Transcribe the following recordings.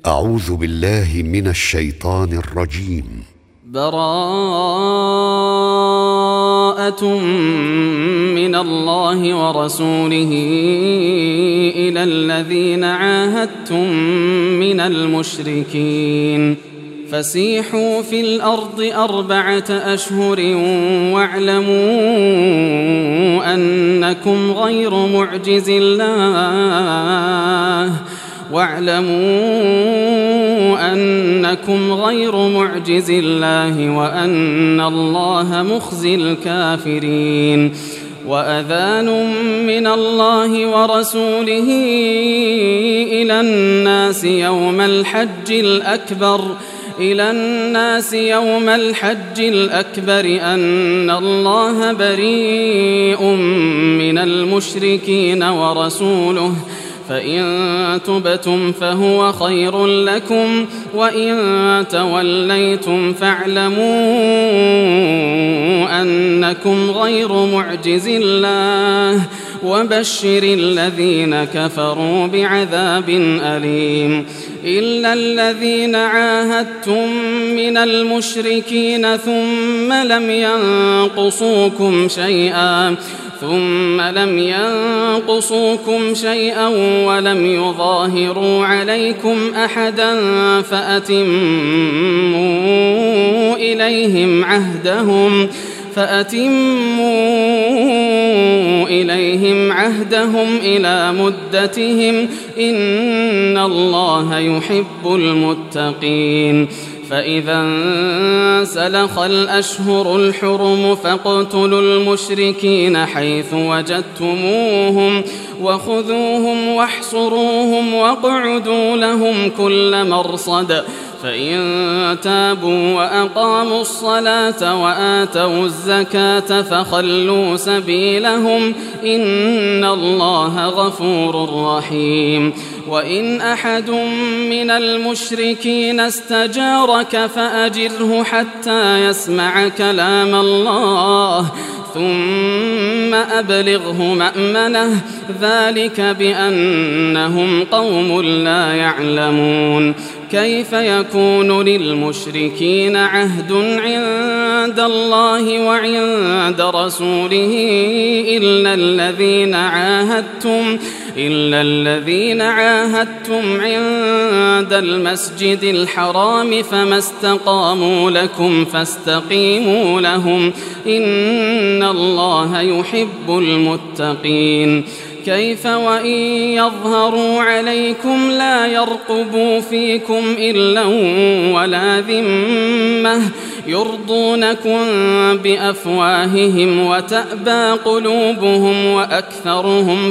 أعوذ بالله من الشيطان الرجيم. براءة من الله ورسوله إلى الذين عاهدتم من المشركين فسيحوا في الأرض 4 أشهر واعلموا أنكم غير معجز الله وأن الله مخزي الكافرين. وأذان من الله ورسوله إلى الناس يوم الحج الأكبر أن الله بريء من المشركين ورسوله فإن تبتم فهو خير لكم وإن توليتم فاعلموا أنكم غير معجز الله وبشر الذين كفروا بعذاب أليم. إلا الذين عاهدتم من المشركين ثم لم ينقصوكم شيئا ولم يظاهروا عليكم أحدا فأتموا إليهم عهدهم إلى مدتهم إن الله يحب المتقين. فإذا انسلخ الأشهر الحرم فاقتلوا المشركين حيث وجدتموهم وخذوهم واحصروهم واقعدوا لهم كل مرصد فإن تابوا وأقاموا الصلاة وآتوا الزكاة فخلوا سبيلهم إن الله غفور رحيم. وإن أحد من المشركين استجارك فأجره حتى يسمع كلام الله ثم أبلغه مأمنه ذلك بأنهم قوم لا يعلمون. كيف يكون للمشركين عهد عند الله وعند رسوله إلا الذين عاهدتم عند المسجد الحرام فما استقاموا لكم فاستقيموا لهم إن الله يحب المتقين. كيف وإن يظهروا عليكم لا يرقبوا فيكم إلا ولا ذمة يرضونكم بأفواههم وتأبى قلوبهم وأكثرهم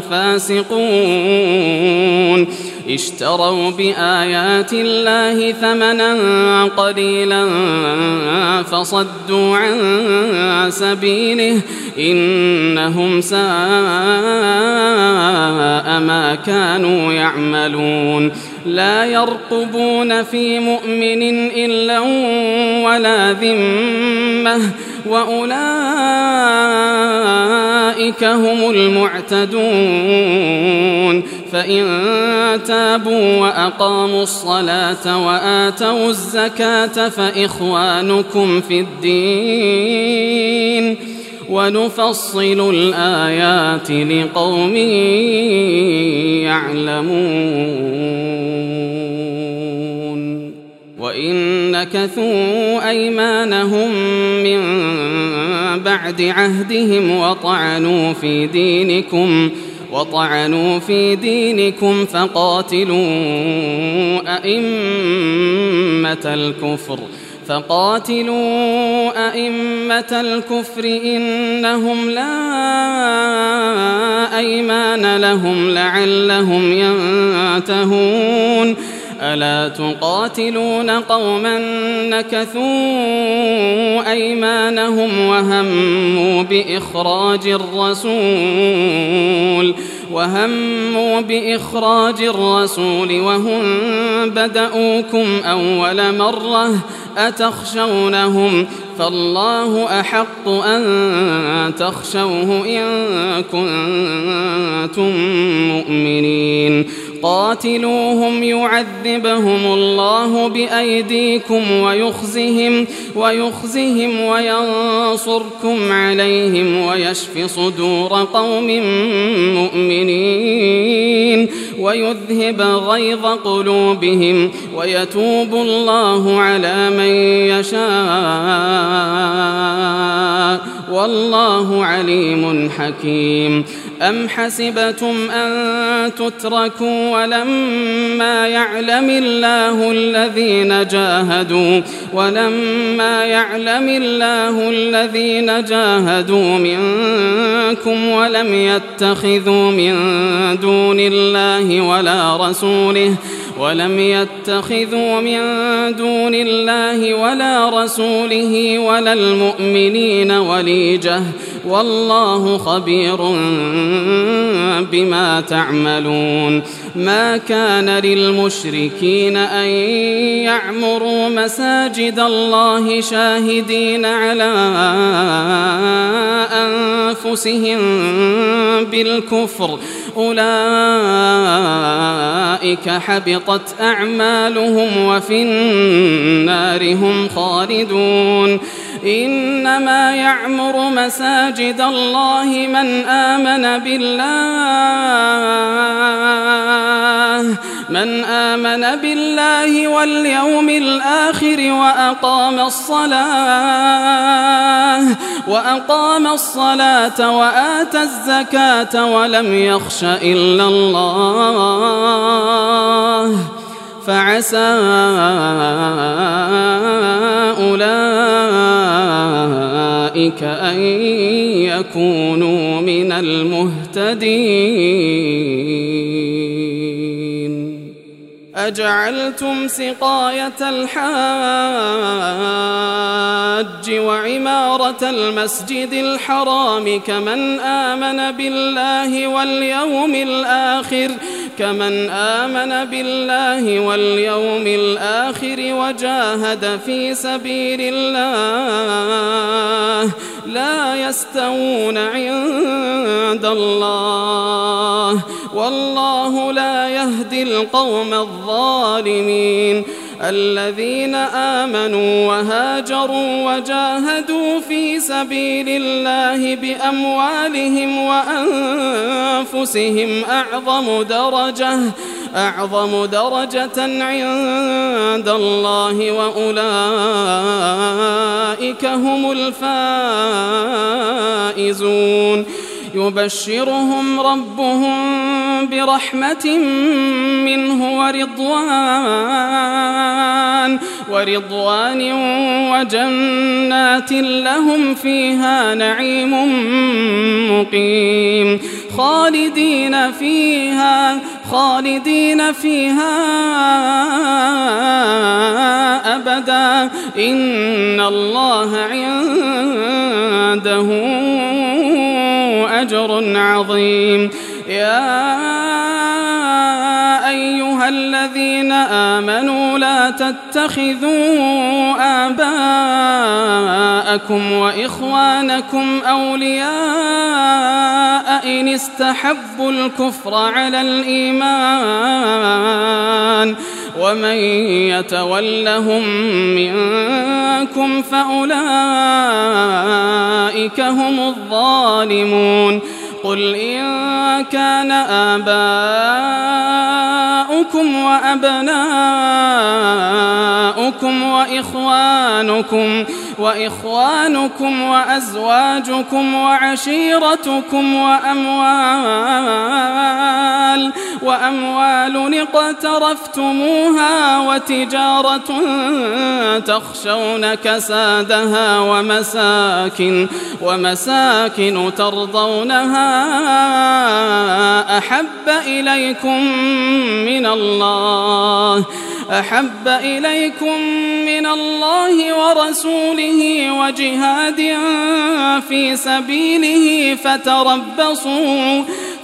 فاسقون. اشتروا بآيات الله ثمنا قليلا فصدوا عن سبيله إنهم ساء ما كانوا يعملون. لا يرقبون في مؤمن إلا ولا ذمة وأولئك هم المعتدون. فإن تابوا وأقاموا الصلاة وآتوا الزكاة فإخوانكم في الدين ونفصل الآيات لقوم يعلمون. وإن نكثوا أيمانهم من بعد عهدهم وطعنوا في دينكم فقاتلوا أئمة الكفر إنهم لا أيمان لهم لعلهم ينتهون. ألا تقاتلون قوما نكثوا أيمانهم وهموا بإخراج الرسول وهم بدأوكم أول مرة أتخشونهم فالله أحق أن تخشوه إن كنتم مؤمنين. قاتلوهم يعذبهم الله بأيديكم ويخزهم وينصركم عليهم ويشف صدور قوم مؤمنين ويذهب غيظ قلوبهم ويتوب الله على من يشاء والله عليم حكيم. أم حسبتم أن تتركوا ولما يعلم الله الذين جاهدوا منكم ولم يتخذوا من دون الله ولا رسوله ولا المؤمنين وليجة والله خبير بما تعملون. ما كان للمشركين أن يعمروا مساجد الله شاهدين على أنفسهم بالكفر أولئك حبطت أعمالهم وفي النار هم خالدون. إنما يعمر مساجد الله من آمن بالله واليوم الآخر وأقام الصلاة وآتى الزكاة ولم يخش إلا الله فعسى أولئك أن يكونوا من المهتدين. أجعلتم سقاية الحاج وعمارة المسجد الحرام كمن آمن بالله واليوم الآخر وجاهد في سبيل الله لا يستوون عند الله والله لا يهدي القوم الظالمين. الذين آمنوا وهاجروا وجاهدوا في سبيل الله بأموالهم وأنفسهم أعظم درجة عند الله وأولئك هم الفائزون. يبشرهم ربهم برحمة منه ورضوان وجنات لهم فيها نعيم مقيم خالدين فيها أبدا إن الله عنده أجر عظيم. يا أيها الذين آمنوا لا تتخذوا آباءكم وإخوانكم أولياء إن استحبوا الكفر على الإيمان ومن يتولهم منكم فأولئك هم الظالمون. قل إن كان آباؤكم وأبناؤكم وإخوانكم وأزواجكم وعشيرتكم وأموال اقترفتموها وتجارة تخشون كسادها ومساكن ترضونها أحب إليكم من الله ورسوله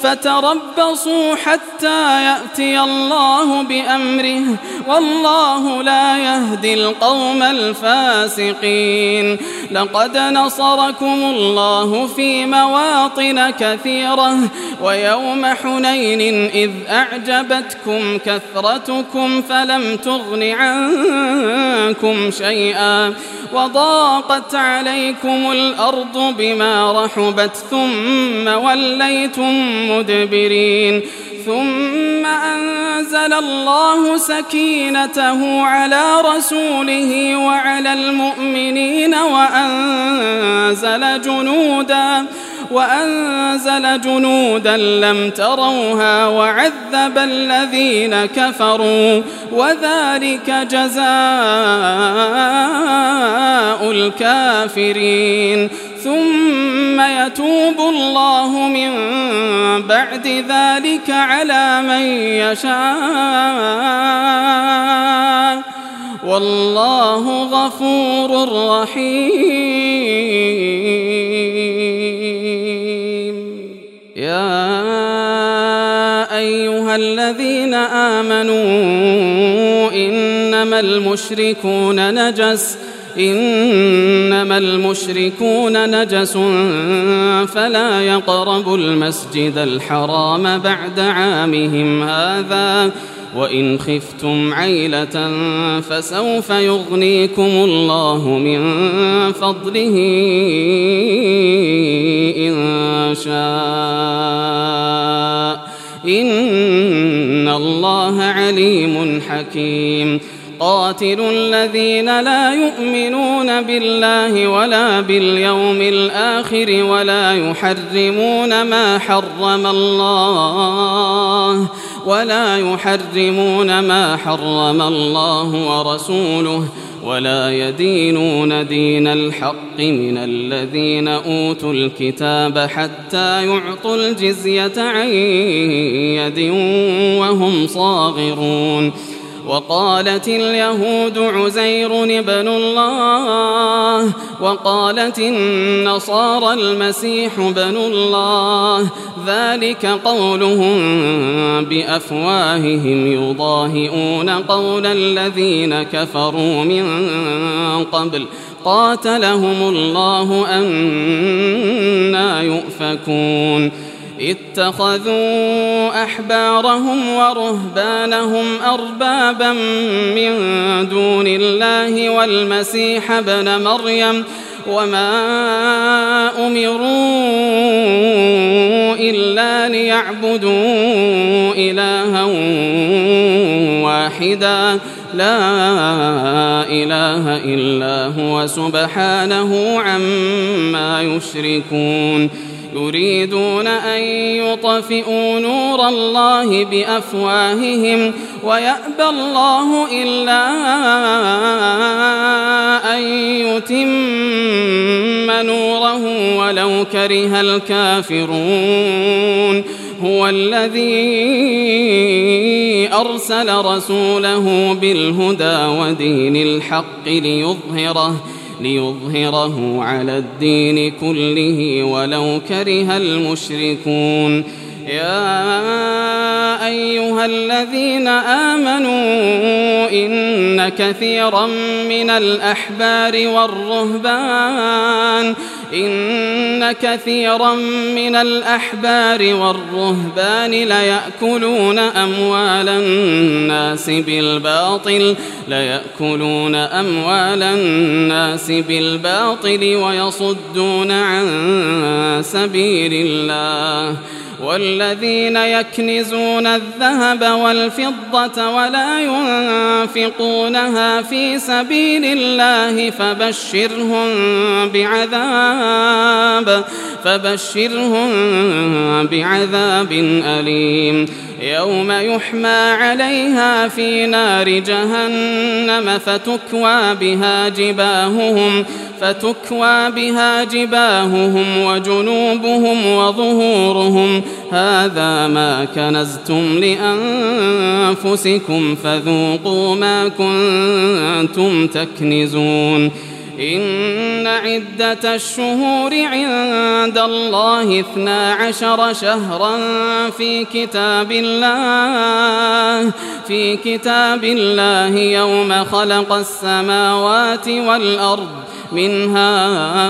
فتربصوا حتى يأتي الله بأمره والله لا يهدي القوم الفاسقين. لقد نصركم الله في مواطن كثيرة ويوم حنين إذ أعجبتكم كثرتكم فلم تغن عنكم شيئا وضاقت عليكم الأرض بما رحبت ثم وليتم مدبرين. ثم أنزل الله سكينته على رسوله وعلى المؤمنين وأنزل جنودا لم تروها وعذب الذين كفروا وذلك جزاء الكافرين. ثم يتوب الله من بعد ذلك على من يشاء والله غفور رحيم. يا أيها الذين آمنوا إنما المشركون نجس فلا يقربوا المسجد الحرام بعد عامهم هذا وإن خفتم عيلة فسوف يغنيكم الله من فضله إن شاء إن الله عليم حكيم. قاتلوا الذين لا يؤمنون بالله ولا باليوم الآخر ولا يحرمون ما حرم الله ورسوله ولا يدينون دين الحق من الذين أوتوا الكتاب حتى يعطوا الجزية عن يد وهم صاغرون. وقالت اليهود عزير ابن الله وقالت النصارى المسيح ابن الله ذلك قولهم بأفواههم يضاهئون قول الذين كفروا من قبل قاتلهم الله أنى يؤفكون. اتخذوا أحبارهم ورهبانهم أربابا من دون الله والمسيح ابن مريم وما أمروا إلا ليعبدوا إلها واحدا لا إله إلا هو سبحانه عما يشركون. يريدون أن يطفئوا نور الله بأفواههم ويأبى الله إلا أن يتم نوره ولو كره الكافرون. هو الذي أرسل رسوله بالهدى ودين الحق ليظهره على الدين كله ولو كره المشركون. يا أيها الذين آمنوا إن كثيرا من الأحبار والرهبان ليأكلون أموال الناس بالباطل ويصدون عن سبيل الله. والذين يكنزون الذهب والفضة ولا ينفقونها في سبيل الله فبشرهم بعذاب أليم. يوم يحمى عليها في نار جهنم فتكوى بها جباههم وجنوبهم وظهورهم هذا ما كنزتم لأنفسكم فذوقوا ما كنتم تكنزون. إن عدة الشهور عند الله 12 شهرا في كتاب الله يوم خلق السماوات والأرض منها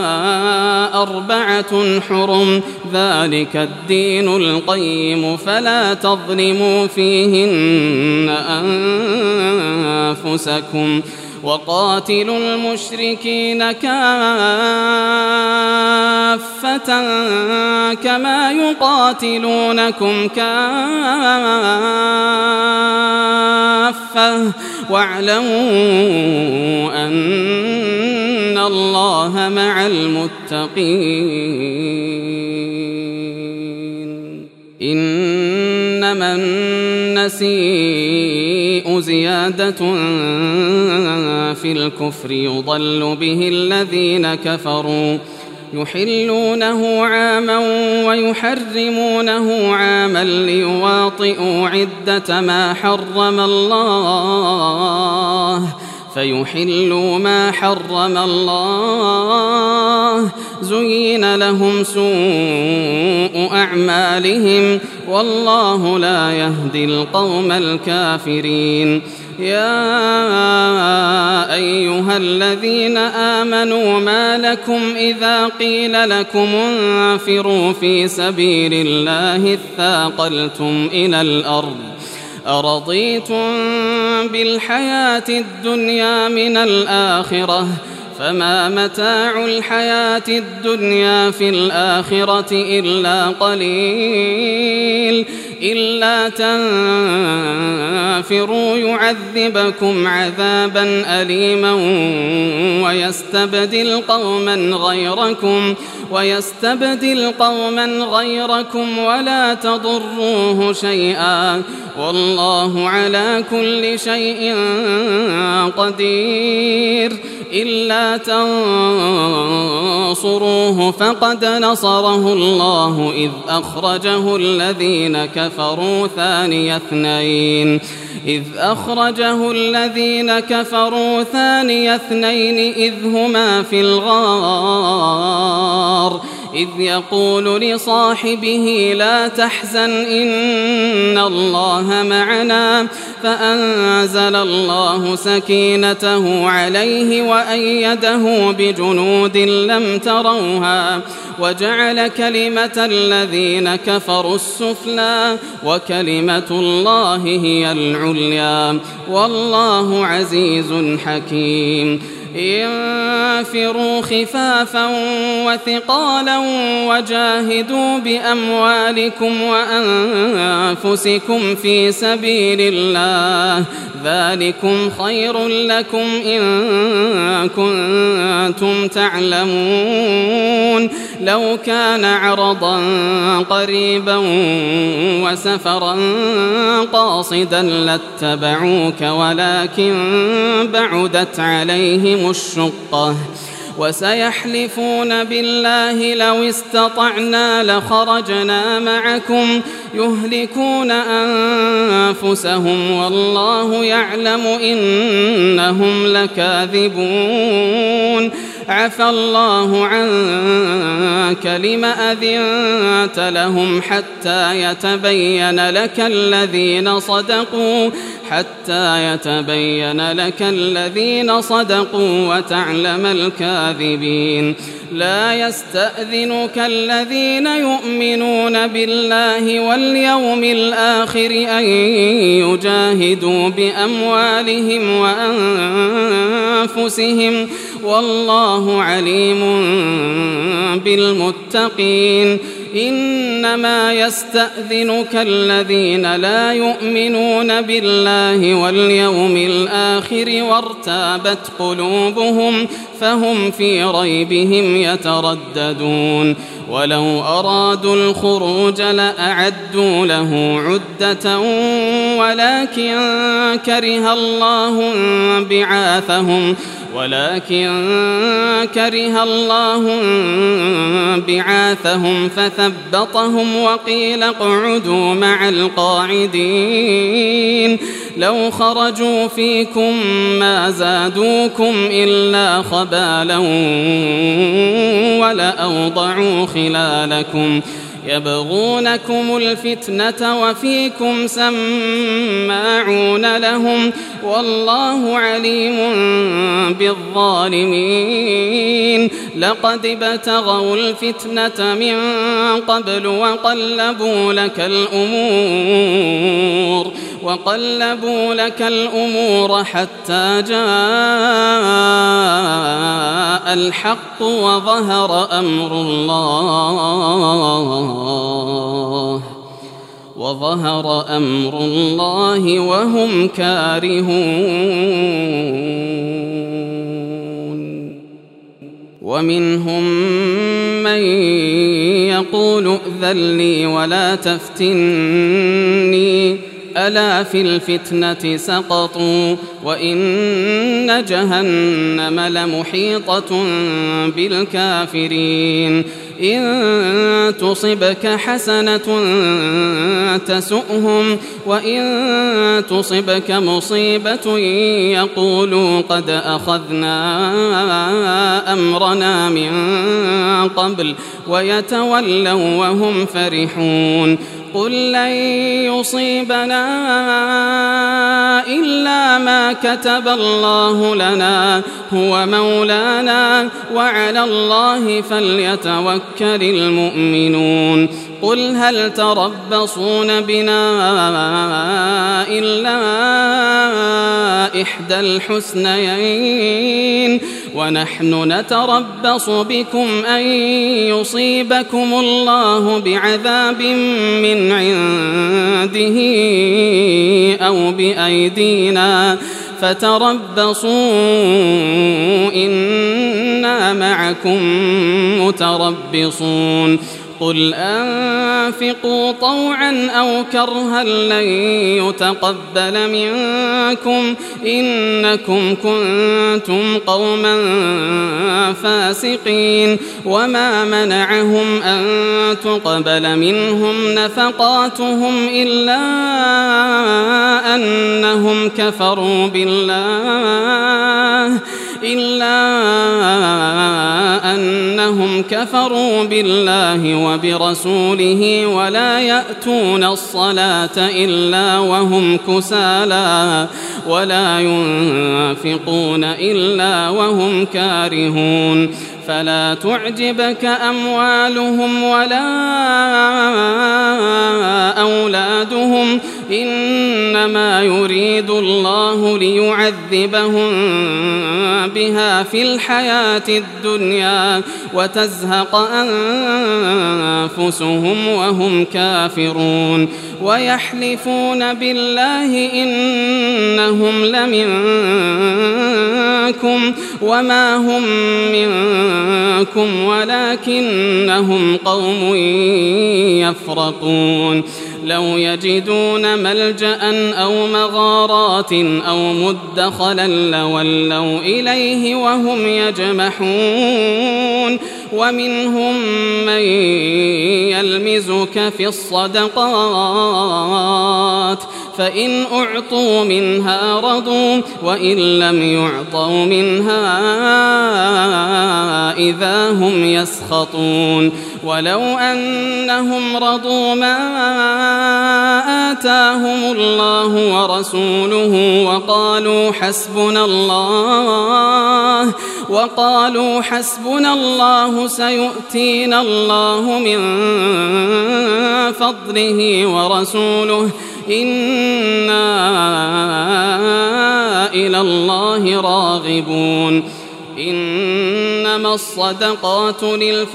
4 حرم ذلك الدين القيم فلا تظلموا فيهن أنفسكم وقاتلوا المشركين كافة كما يقاتلونكم كافة واعلموا أن الله مع المتقين إنما النسيء زيادة في الكفر يضل به الذين كفروا يحلونه عاما ويحرمونه عاما ليواطئوا عدة ما حرم الله فيحلوا ما حرم الله زين لهم سوء أعمالهم والله لا يهدي القوم الكافرين يا أيها الذين آمنوا ما لكم إذا قيل لكم انفروا في سبيل الله اثاقلتم إلى الأرض أرضيتم بالحياة الدنيا من الآخرة فما متاع الحياة الدنيا في الآخرة إلا قليل إلا تنفروا يعذبكم عذابا أليما ويستبدل قوما غيركم ولا تضروه شيئا والله على كل شيء قدير إلا تنصروه فقد نصره الله إذ أخرجه الذين كفروا ثاني اثنين إذ هما في الغار إذ يقول لصاحبه لا تحزن إن الله معنا فأنزل الله سكينته عليه وأيده بجنود لم تروها وجعل كلمة الذين كفروا السفلى وكلمة الله هي العليا والله عزيز حكيم انفروا خفافا وثقالا وجاهدوا بأموالكم وأنفسكم في سبيل الله ذلكم خير لكم إن كنتم تعلمون لو كان عرضا قريبا وسفرا قاصدا لاتبعوك ولكن بعدت عليهم الشقة وسيحلفون بالله لو استطعنا لخرجنا معكم يهلكون أنفسهم والله يعلم إنهم لكاذبون عفى الله عنك لم أذنت لهم حتى يتبين لك الذين صدقوا وتعلم الكاذبين لا يستأذنك الذين يؤمنون بالله واليوم الآخر أن يجاهدوا بأموالهم وأنفسهم والله عليم بالمتقين إنما يستأذنك الذين لا يؤمنون بالله واليوم الآخر وارتابت قلوبهم فهم في ريبهم يترددون ولو أرادوا الخروج لأعدوا له عدة ولكن كره الله بعاثهم فثبطهم وقيل اقعدوا مع القاعدين لو خرجوا فيكم ما زادوكم إلا خبالا ولأوضعوا خلالكم يبغونكم الفتنة وفيكم سماعون لهم والله عليم بالظالمين لقد ابتغوا الفتنة من قبل وقلبوا لك الأمور حتى جاء الحق وظهر أمر الله وهم كارهون ومنهم من يقول ائذن لي ولا تفتني ألا في الفتنة سقطوا وإن جهنم لمحيطة بالكافرين إن تصبك حسنة تسؤهم وإن تصبك مصيبة يقولوا قد أخذنا أمرنا من قبل ويتولوا وهم فرحون قل لن يصيبنا إلا ما كتب الله لنا هو مولانا وعلى الله فليتوكل المؤمنون قل هل تربصون بنا إلا إحدى الحسنيين ونحن نتربص بكم أن يصيبكم الله بعذاب من عنده أو بأيدينا فتربصوا إنا معكم متربصون قل أنفقوا طوعا أو كرها لن يتقبل منكم إنكم كنتم قوما فاسقين وما منعهم أن تقبل منهم نفقاتهم إلا أنهم كفروا بالله وبرسوله ولا يأتون الصلاة إلا وهم كسالى ولا ينفقون إلا وهم كارهون فلا تعجبك أموالهم ولا أولادهم إنما يريد الله ليعذبهم بها في الحياة الدنيا وتزهق أنفسهم وهم كافرون ويحلفون بالله إنهم لمنكم وما هم منكم ولكنهم قوم يفرقون لو يجدون ملجأ أو مغارات أو مدخلا لولوا إليه وهم يجمحون ومنهم من يلمزك في الصدقات فإن أعطوا منها رضوا وإن لم يعطوا منها إذا هم يسخطون ولو أنهم رضوا ما آتاهم الله ورسوله وقالوا حسبنا الله سيؤتينا الله من فضله ورسوله إنا إلى الله راغبون إنما الصدقات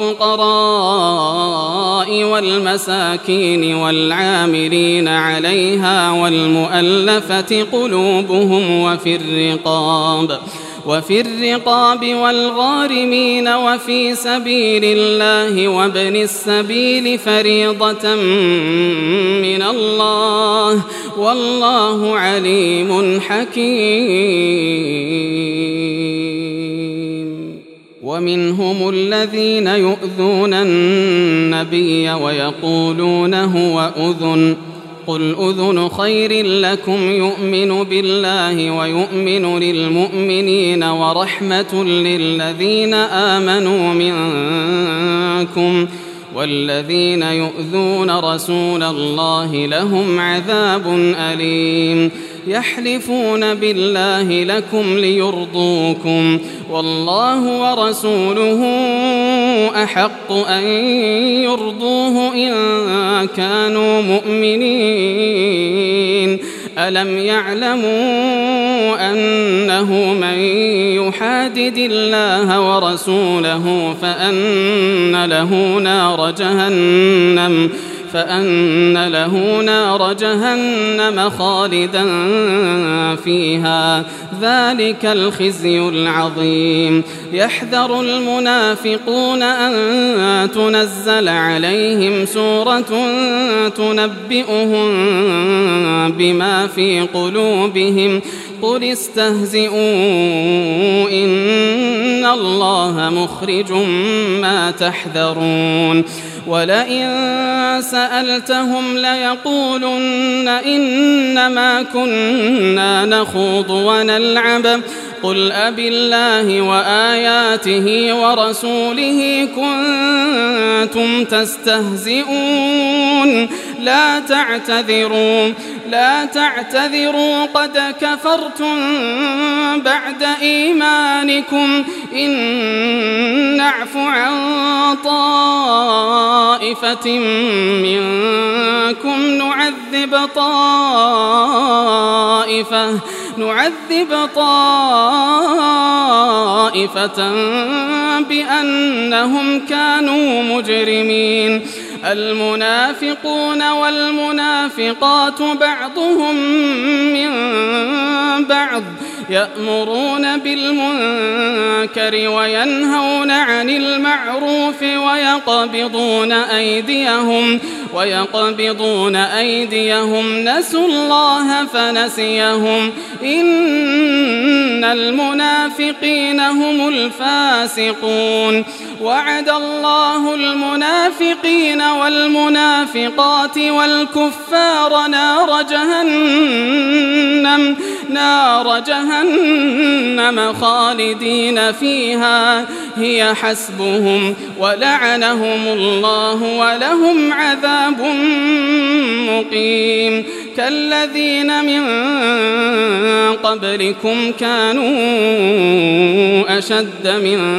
للفقراء والمساكين والعاملين عليها والمؤلفة قلوبهم وفي الرقاب والغارمين وفي سبيل الله وابن السبيل فريضة من الله والله عليم حكيم. ومنهم الذين يؤذون النبي ويقولون هو أذن قل أذن خير لكم يؤمن بالله ويؤمن للمؤمنين ورحمة للذين آمنوا منكم والذين يؤذون رسول الله لهم عذاب أليم يحلفون بالله لكم ليرضوكم والله ورسوله أحق أن يرضوه إن كانوا مؤمنين ألم يعلموا أنه من يحادد الله ورسوله فأن له نار جهنم خالدا فيها ذلك الخزي العظيم يحذر المنافقون أن تنزل عليهم سورة تنبئهم بما في قلوبهم قل استهزئوا إن الله مخرج ما تحذرون ولئن سألتهم ليقولن إنما كنا نخوض ونلعب قل أبالله وآياته ورسوله كنتم تستهزئون لا تعتذروا قد كفرتم بعد إيمانكم إن نعف عن طائفة منكم نعذب طائفة بأنهم كانوا مجرمين المنافقون والمنافقات بعضهم من بعض يأمرون بالمنكر وينهون عن المعروف ويقبضون أيديهم نسوا الله فنسيهم إن المنافقين هم الفاسقون وعد الله المنافقين والمنافقات والكفار نار جهنم خالدين فيها هي حسبهم ولعنهم الله ولهم عذاب مقيم كالذين من قبلكم كانوا أشد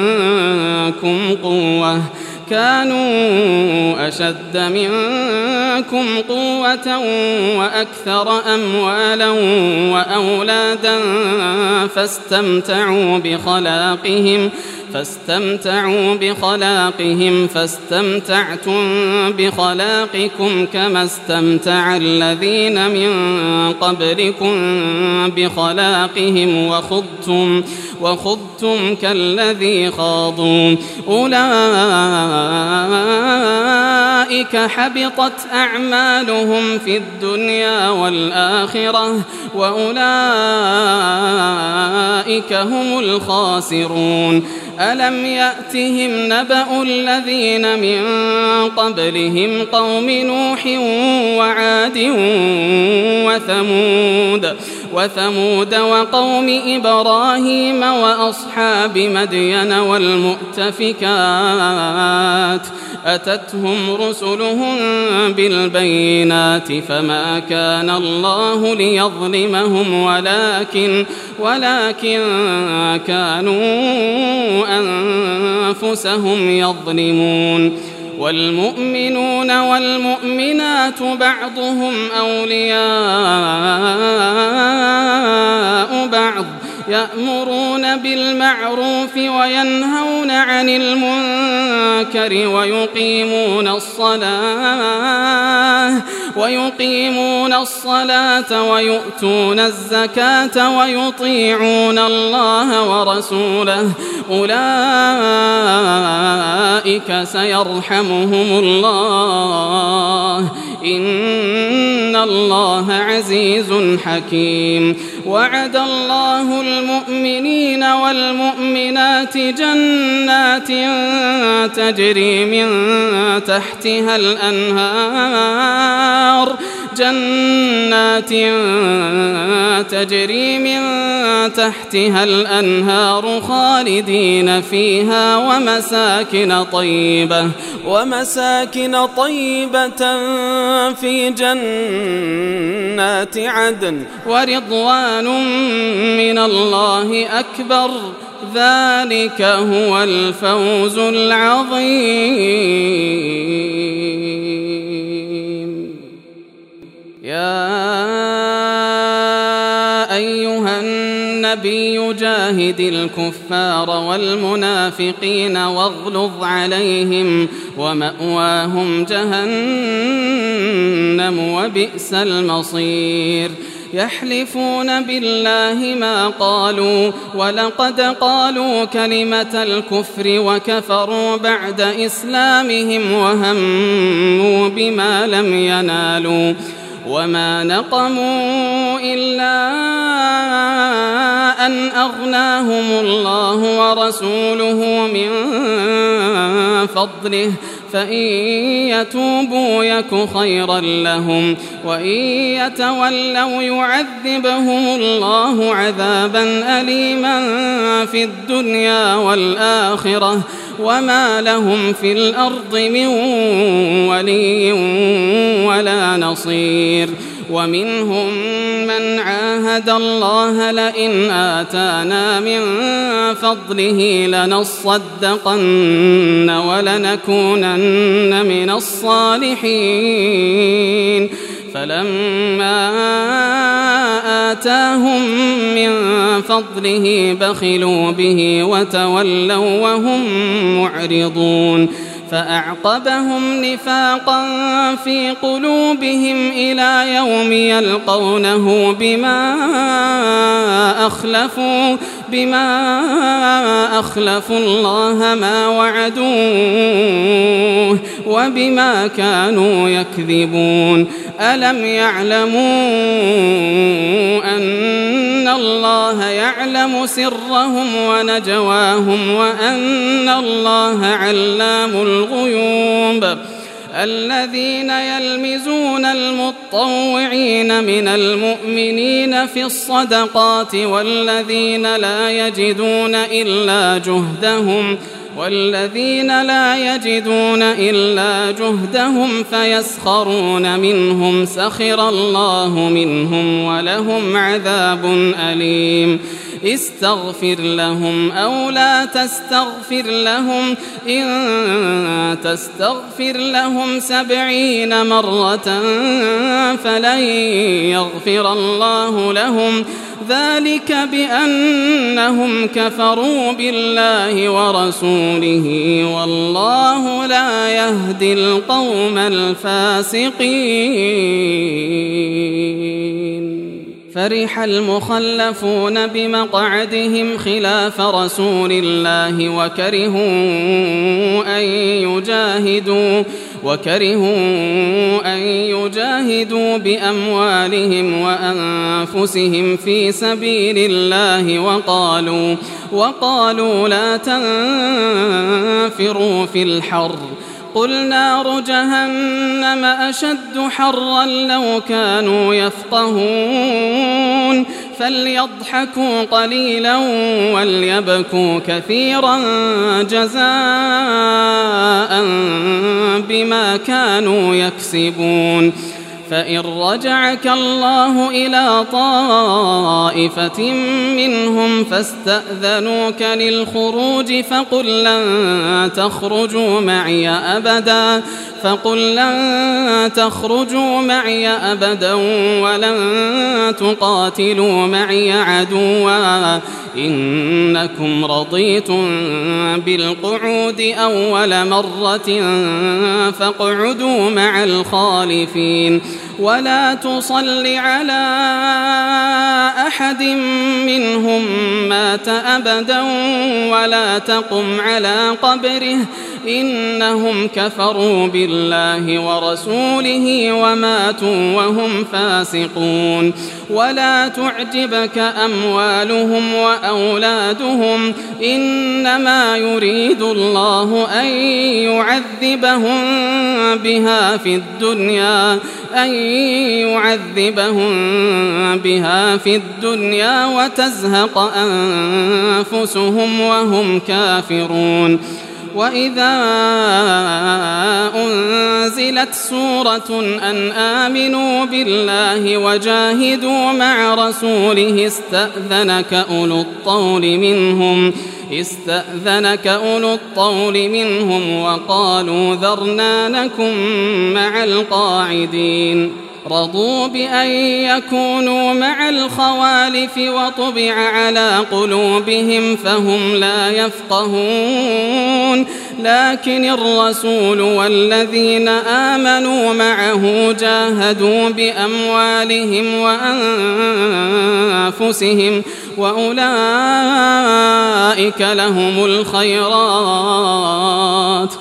منكم قوة وأكثر أموالا وأولادا فاستمتعوا بخلاقهم فاستمتعتم بخلاقكم كما استمتع الذين من قبلكم بخلاقهم وخضتم كالذي خاضوا أولئك حبطت أعمالهم في الدنيا والآخرة وأولئك هم الخاسرون ألم يأتهم نبأ الذين من قبلهم قوم نوح وعاد وثمود وقوم إبراهيم وأصحاب مدين والمؤتفكات أتتهم رسلهم بالبينات فما كان الله ليظلمهم ولكن كانوا أنفسهم يظلمون والمؤمنون والمؤمنات بعضهم أولياء بعض يأمرون بالمعروف وينهون عن المنكر ويقيمون الصلاة ويؤتون الزكاة ويطيعون الله ورسوله أولئك سيرحمهم الله إن الله عزيز حكيم وعد الله المؤمنين والمؤمنات جنات تجري من تحتها الأنهار خالدين فيها ومساكن طيبة في جنات عدن ورضوان من الله أكبر ذلك هو الفوز العظيم. يا أيها النبي جاهد الكفار والمنافقين واغلظ عليهم ومأواهم جهنم وبئس المصير. يحلفون بالله ما قالوا ولقد قالوا كلمة الكفر وكفروا بعد إسلامهم وهموا بما لم ينالوا وما نقموا إلا أن أغناهم الله ورسوله من فضله فإن يتوبوا يك خيرا لهم وإن يتولوا يعذبهم الله عذابا أليما في الدنيا والآخرة وما لهم في الأرض من ولي ولا نصير. ومنهم من عاهد الله لئن آتانا من فضله لنصدقن ولنكونن من الصالحين فلما آتاهم من فضله بخلوا به وتولوا وهم معرضون فأعقبهم نفاقا في قلوبهم إلى يوم يلقونه بما أخلفوا الله ما وعدوه وبما كانوا يكذبون. ألم يعلموا أن الله يعلم سرهم ونجواهم وأن الله علام الغيوب. الذين يلمزون المطوعين من المؤمنين في الصدقات والذين لا يجدون إلا جهدهم فيسخرون منهم سخر الله منهم ولهم عذاب أليم. استغفر لهم أو لا تستغفر لهم إن تستغفر لهم 70 مرة فلن يغفر الله لهم ذلك بأنهم كفروا بالله ورسوله والله لا يهدي القوم الفاسقين. فرح المخلفون بمقعدهم خلاف رسول الله وكرهوا أن يجاهدوا بأموالهم وأنفسهم في سبيل الله وقالوا لا تنفروا في الحر قل نار جهنم أشد حرا لو كانوا يفقهون فليضحكوا قليلا وليبكوا كثيرا جزاء بما كانوا يكسبون. فإن رجعك الله إلى طائفة منهم فاستأذنوك للخروج فقل لن تخرجوا معي أبدا ولن تقاتلوا معي عدوا إنكم رضيتم بالقعود أول مرة فاقعدوا مع الخالفين ولا تصل على أحد منهم مات أبدا ولا تقم على قبره إنهم كفروا بالله ورسوله وماتوا وهم فاسقون. ولا تعجبك أموالهم وأولادهم إنما يريد الله أن يعذبهم بها في الدنيا وتزهق أنفسهم وهم كافرون. وإذا أنزلت سورة أن آمنوا بالله وجاهدوا مع رسوله استأذنك أولو الطول منهم وقالوا ذرنا نكن مع القاعدين. رضوا بأن يكونوا مع الخوالف وطبع على قلوبهم فهم لا يفقهون. لكن الرسول والذين آمنوا معه جاهدوا بأموالهم وأنفسهم وأولئك لهم الخيرات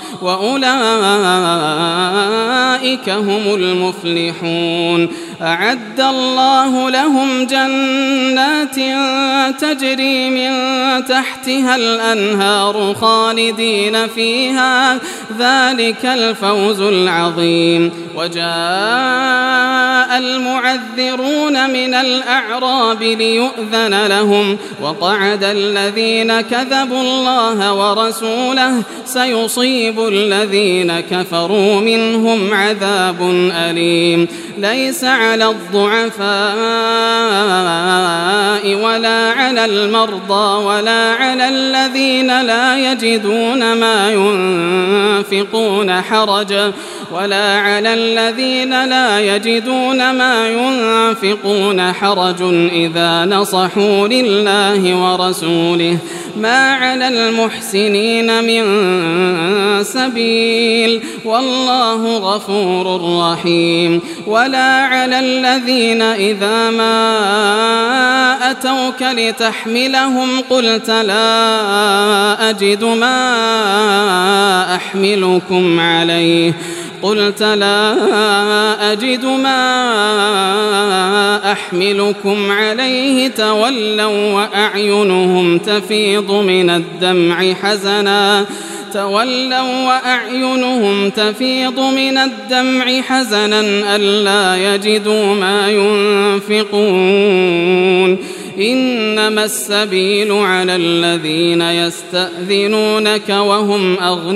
وأولئك هم المفلحون. أعد الله لهم جنات تجري من تحتها الأنهار خالدين فيها ذلك الفوز العظيم. وجاء المعذرون من الأعراب ليؤذن لهم وقعد الذين كذبوا الله ورسوله سيصيب الذين كفروا منهم عذاب أليم. ليس على الضعفاء ولا على المرضى ولا على الذين لا يجدون ما ينفقون حرج إذا نصحوا لله ورسوله ما على المحسنين من سبيل والله غفور رحيم. ولا على الذين إذا ما أتوك لتحملهم قلت لا أجد ما أحملكم عليه تولوا وأعينهم تفيض من الدمع حزنا ألا يجدوا ما ينفقون. إنما السبيل على الذين يستأذنونك وهم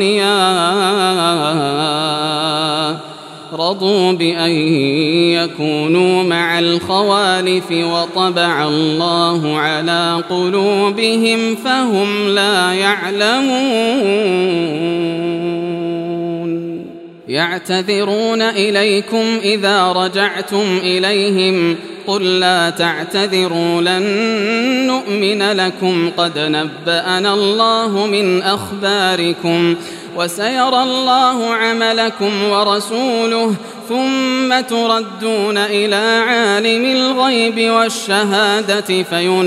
أغنياء رضوا بأن يكونوا مع الخوالف وطبع الله على قلوبهم فهم لا يعلمون. يعتذرون إليكم إذا رجعتم إليهم قل لا تعتذروا لن نؤمن لكم قد نبأنا الله من أخباركم وسيرى الله عملكم ورسوله ثم تردون إلى عالم الغيب والشهادة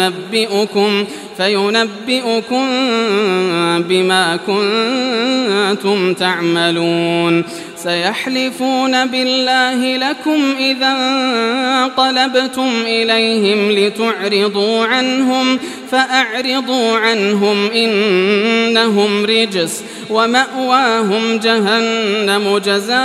فينبئكم بما كنتم تعملون. سيحلفون بالله لكم إذا انقلبتم إليهم لتعرضوا عنهم فأعرضوا عنهم إنهم رجس ومأواهم جهنم جزاء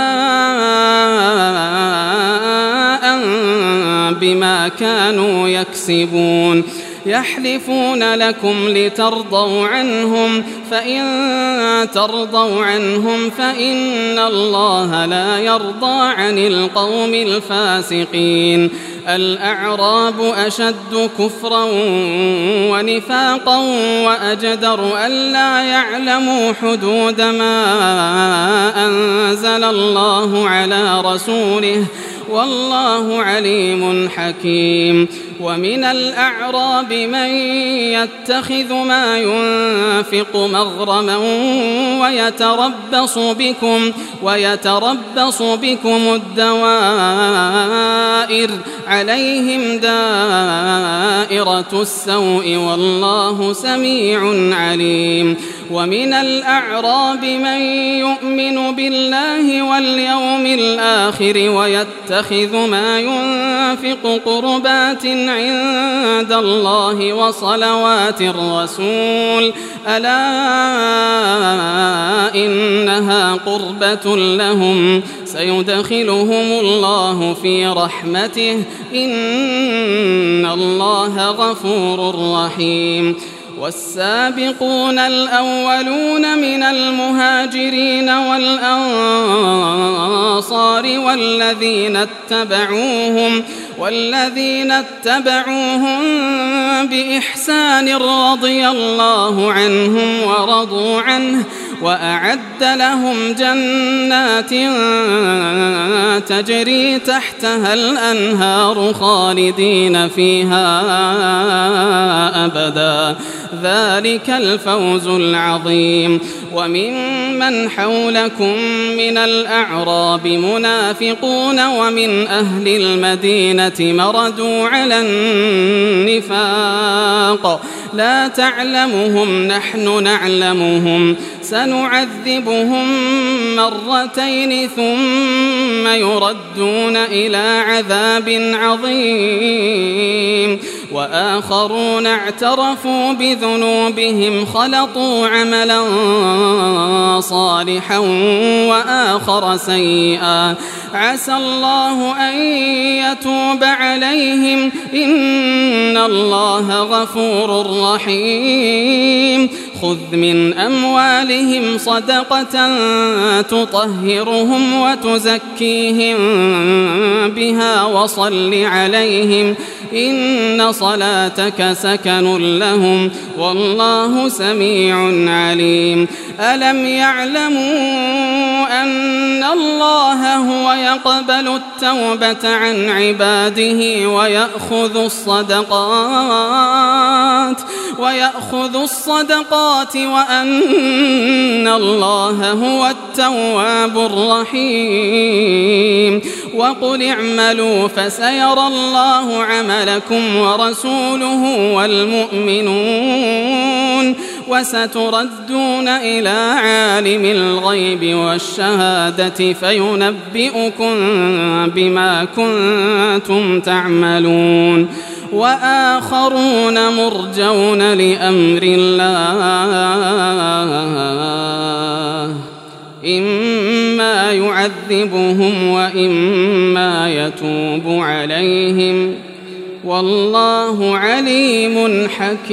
بما كانوا يكسبون. يحلفون لكم لترضوا عنهم فإن ترضوا عنهم فإن الله لا يرضى عن القوم الفاسقين. الأعراب أشد كفرا ونفاقا وأجدر ألا يعلموا حدود ما أنزل الله على رسوله والله عليم حكيم. ومن الأعراب من يتخذ ما ينفق مغرما ويتربص بكم الدوائر عليهم دائرة السوء والله سميع عليم ومن الأعراب من يؤمن بالله واليوم الآخر ويتخذ ما ينفق قربات عند الله وصلوات الرسول ألا إنها قربة لهم سيدخلهم الله في رحمته إن الله غفور رحيم والسابقون الأولون من المهاجرين والأنصار والذين اتبعوهم بإحسان رضي الله عنهم ورضوا عنه وأعد لهم جنات تجري تحتها الأنهار خالدين فيها أبدا ذلك الفوز العظيم وممن حولكم من الأعراب منافقون ومن أهل المدينة مردوا على النفاق لا تعلمهم نحن نعلمهم سنعذبهم مرتين ثم يردون إلى عذاب عظيم وآخرون اعترفوا بذنوبهم خلطوا عملا صالحا وآخر سيئا عسى الله أن يتوب عليهم إن الله غفور رحيم خذ من أموالهم صدقة تطهرهم وتزكيهم بها وصل عليهم إن صلاتك سكن لهم والله سميع عليم ألم يعلموا أن الله هو يقبل التوبة عن عباده ويأخذ الصدقات وأن الله هو التواب الرحيم وقل اعملوا فسيرى الله عملكم ورسوله والمؤمنون وستردون إلى عالم الغيب والشهادة فينبئكم بما كنتم تعملون وآخرون مرجون لأمر الله إما يعذبهم وإما يتوب عليهم والله عليم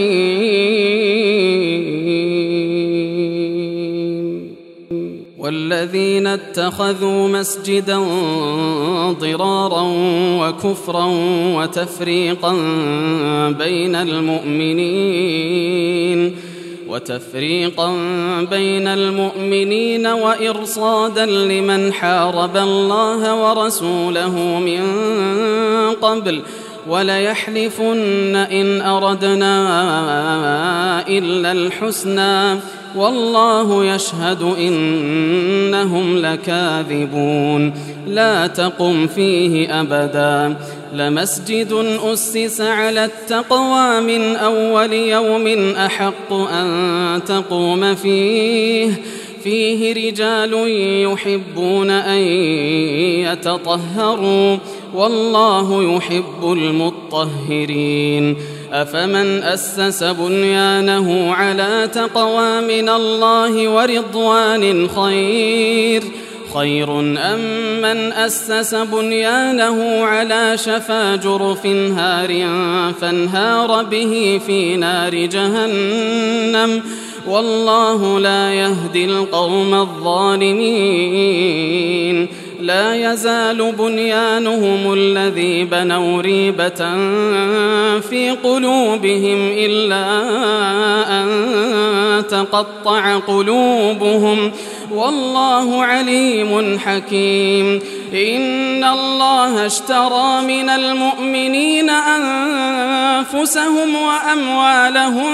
حكيم والذين اتخذوا مسجدا ضرارا وكفرا وتفريقا بين المؤمنين وإرصادا لمن حارب الله ورسوله من قبل وليحلفن إن أردنا إلا الحسنى والله يشهد إنهم لكاذبون لا تقم فيه أبدا لمسجد أسس على التقوى من أول يوم أحق أن تقوم فيه رجال يحبون أن يتطهروا والله يحب المطهرين أفمن أسس بنيانه على تقوى من الله ورضوان خير أم من أسس بنيانه على شفا جرف هار فانهار به في نار جهنم والله لا يهدي القوم الظالمين لا يزال بنيانهم الذي بنوا ريبة في قلوبهم إلا أن تقطع قلوبهم والله عليم حكيم. إن الله اشترى من المؤمنين أنفسهم وأموالهم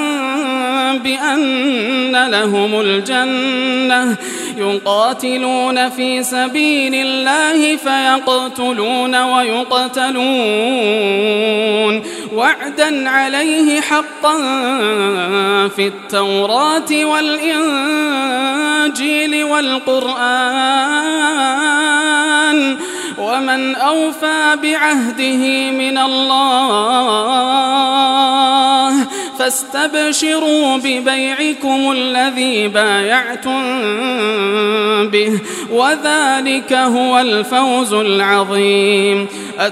بأن لهم الجنة يقاتلون في سبيل الله فيقتلون ويقتلون وعدا عليه حقا في التوراة والإنجيل والقرآن ومن أوفى بعهده من الله فاستبشروا ببيعكم الذي بايعتم به وذلك هو الفوز العظيم.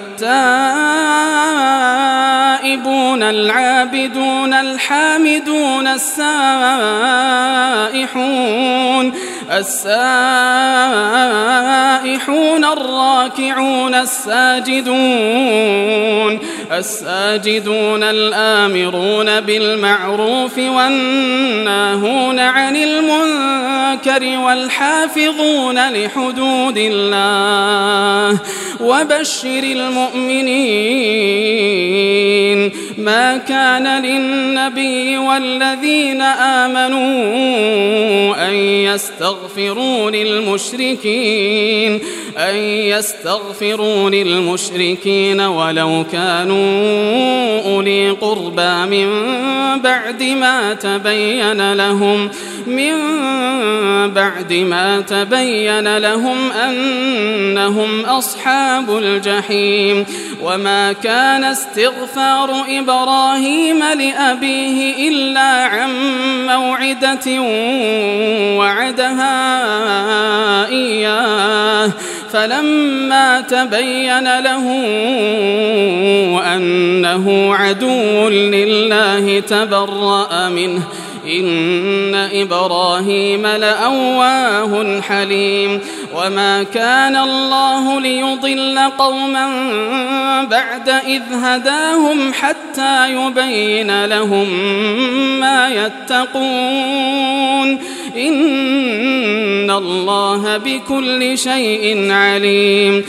التائبون العابدون الحامدون السائحون الراكعون الساجدون الآمرون بالمعروف والناهون عن المنكر والحافظون لحدود الله وبشر المؤمنين. ما كان للنبي والذين آمنوا أن يستغفروا للمشركين ولو كانوا أولي قربى من بعد ما تبين لهم أنهم أصحاب الجحيم. وما كان استغفار إبراهيم لأبيه إلا عن موعدة وعدها إياه فلما تبين له أنه عدو لله تبرأ منه إن إبراهيم لأواه حليم. وما كان الله ليضل قوما بعد إذ هداهم حتى يبين لهم ما يتقون إن الله بكل شيء عليم.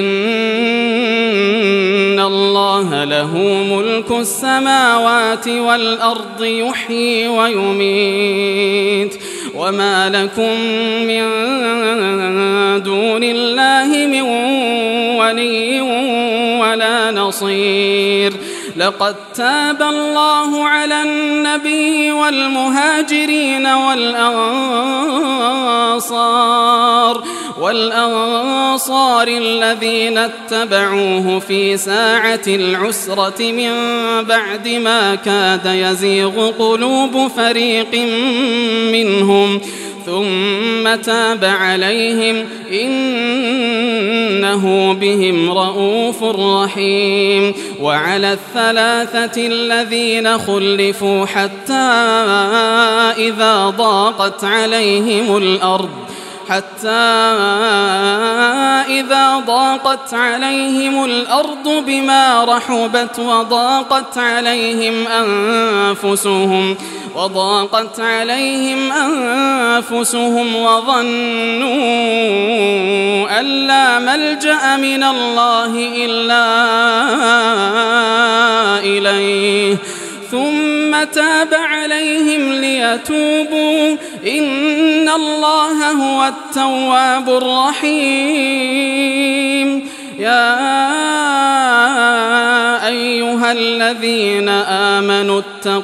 إن الله له ملك السماوات والأرض يحيي ويميت وما لكم من دون الله من ولي ولا نصير. لقد تاب الله على النبي والمهاجرين والأنصار الذين اتبعوه في ساعة العسرة من بعد ما كاد يزيغ قلوب فريق منهم ثم تاب عليهم إنه بهم رؤوف رحيم. وعلى الثلاثة الذين خلفوا حتى إذا ضاقت عليهم الأرض بما رحبت وضاقت عليهم أنفسهم وظنوا أن لا ملجأ من الله إلا إليه ثم تاب عليهم ليتوبوا إن الله هو التواب الرحيم. يا أيها الذين آمنوا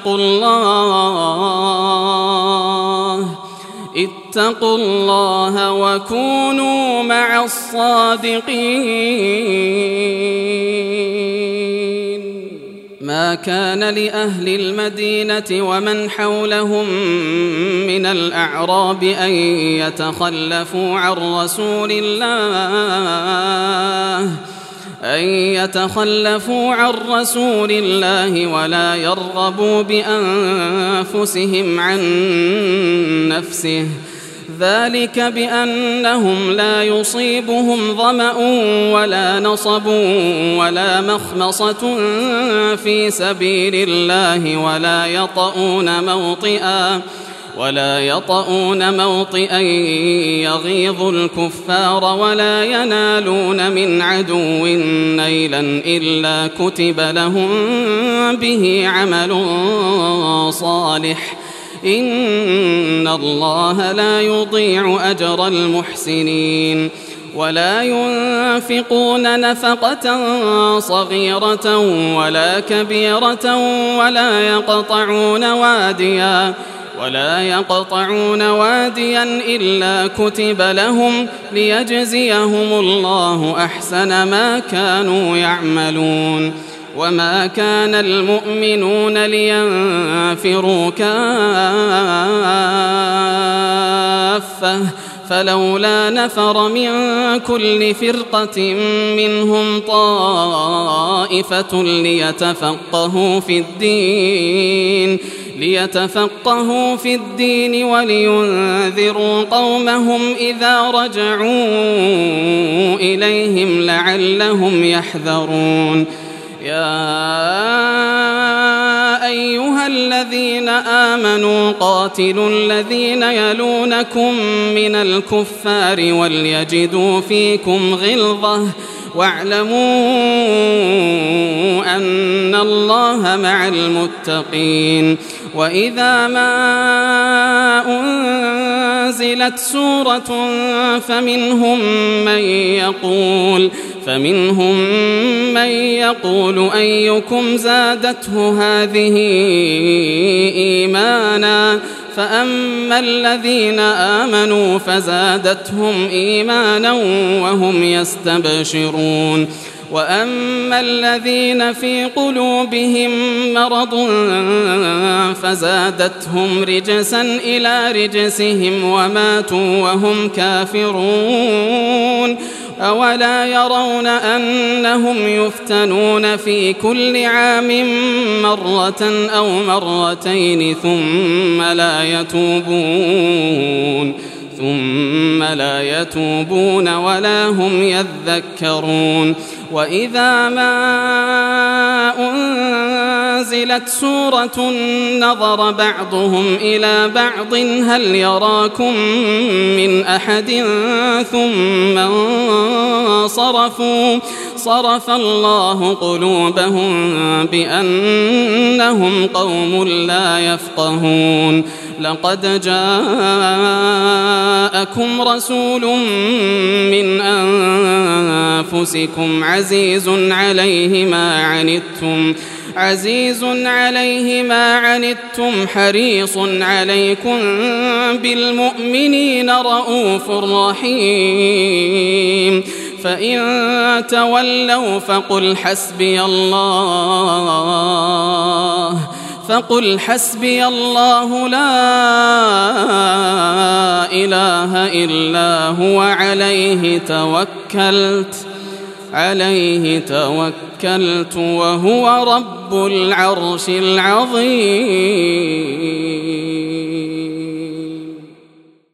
اتقوا الله وكونوا مع الصادقين. ما كان لأهل المدينة ومن حولهم من الأعراب أن يتخلفوا عن رسول الله ولا يرغبوا بأنفسهم عن نفسه ذلك بأنهم لا يصيبهم ظمأ ولا نصب ولا مخمصة في سبيل الله ولا يطؤون موطئا يغيظ الكفار ولا ينالون من عدو نيلا إلا كتب لهم به عمل صالح إن الله لا يضيع أجر المحسنين ولا ينفقون نفقة صغيرة ولا كبيرة ولا يقطعون واديا إلا كتب لهم ليجزيهم الله أحسن ما كانوا يعملون وما كان المؤمنون لينفروا كافة فلولا نفر من كل فرقة منهم طائفة ليتفقهوا في الدين ولينذروا قومهم إذا رجعوا إليهم لعلهم يحذرون يا أيها الذين آمنوا قاتلوا الذين يلونكم من الكفار وليجدوا فيكم غلظة واعلموا أن الله مع المتقين وإذا ما أنزلت سورة فمنهم من يقول أيكم زادته هذه إيمانا فأما الذين آمنوا فزادتهم إيمانا وهم يستبشرون وأما الذين في قلوبهم مرض فزادتهم رجسا إلى رجسهم وماتوا وهم كافرون أولا يرون أنهم يفتنون في كل عام مرة أو مرتين ثم لا يتوبون ولا هم يذكرون وإذا ما أنزلت سورة نظر بعضهم إلى بعض هل يراكم من أحد ثم صرف الله قلوبهم بأنهم قوم لا يفقهون لقد جاءكم رسول من أنفسكم عزيز عليه ما عنتم حريص عليكم بالمؤمنين رؤوف رحيم فإن تولوا فقل حسبي الله لا إله إلا هو عليه توكلت وهو رب العرش العظيم.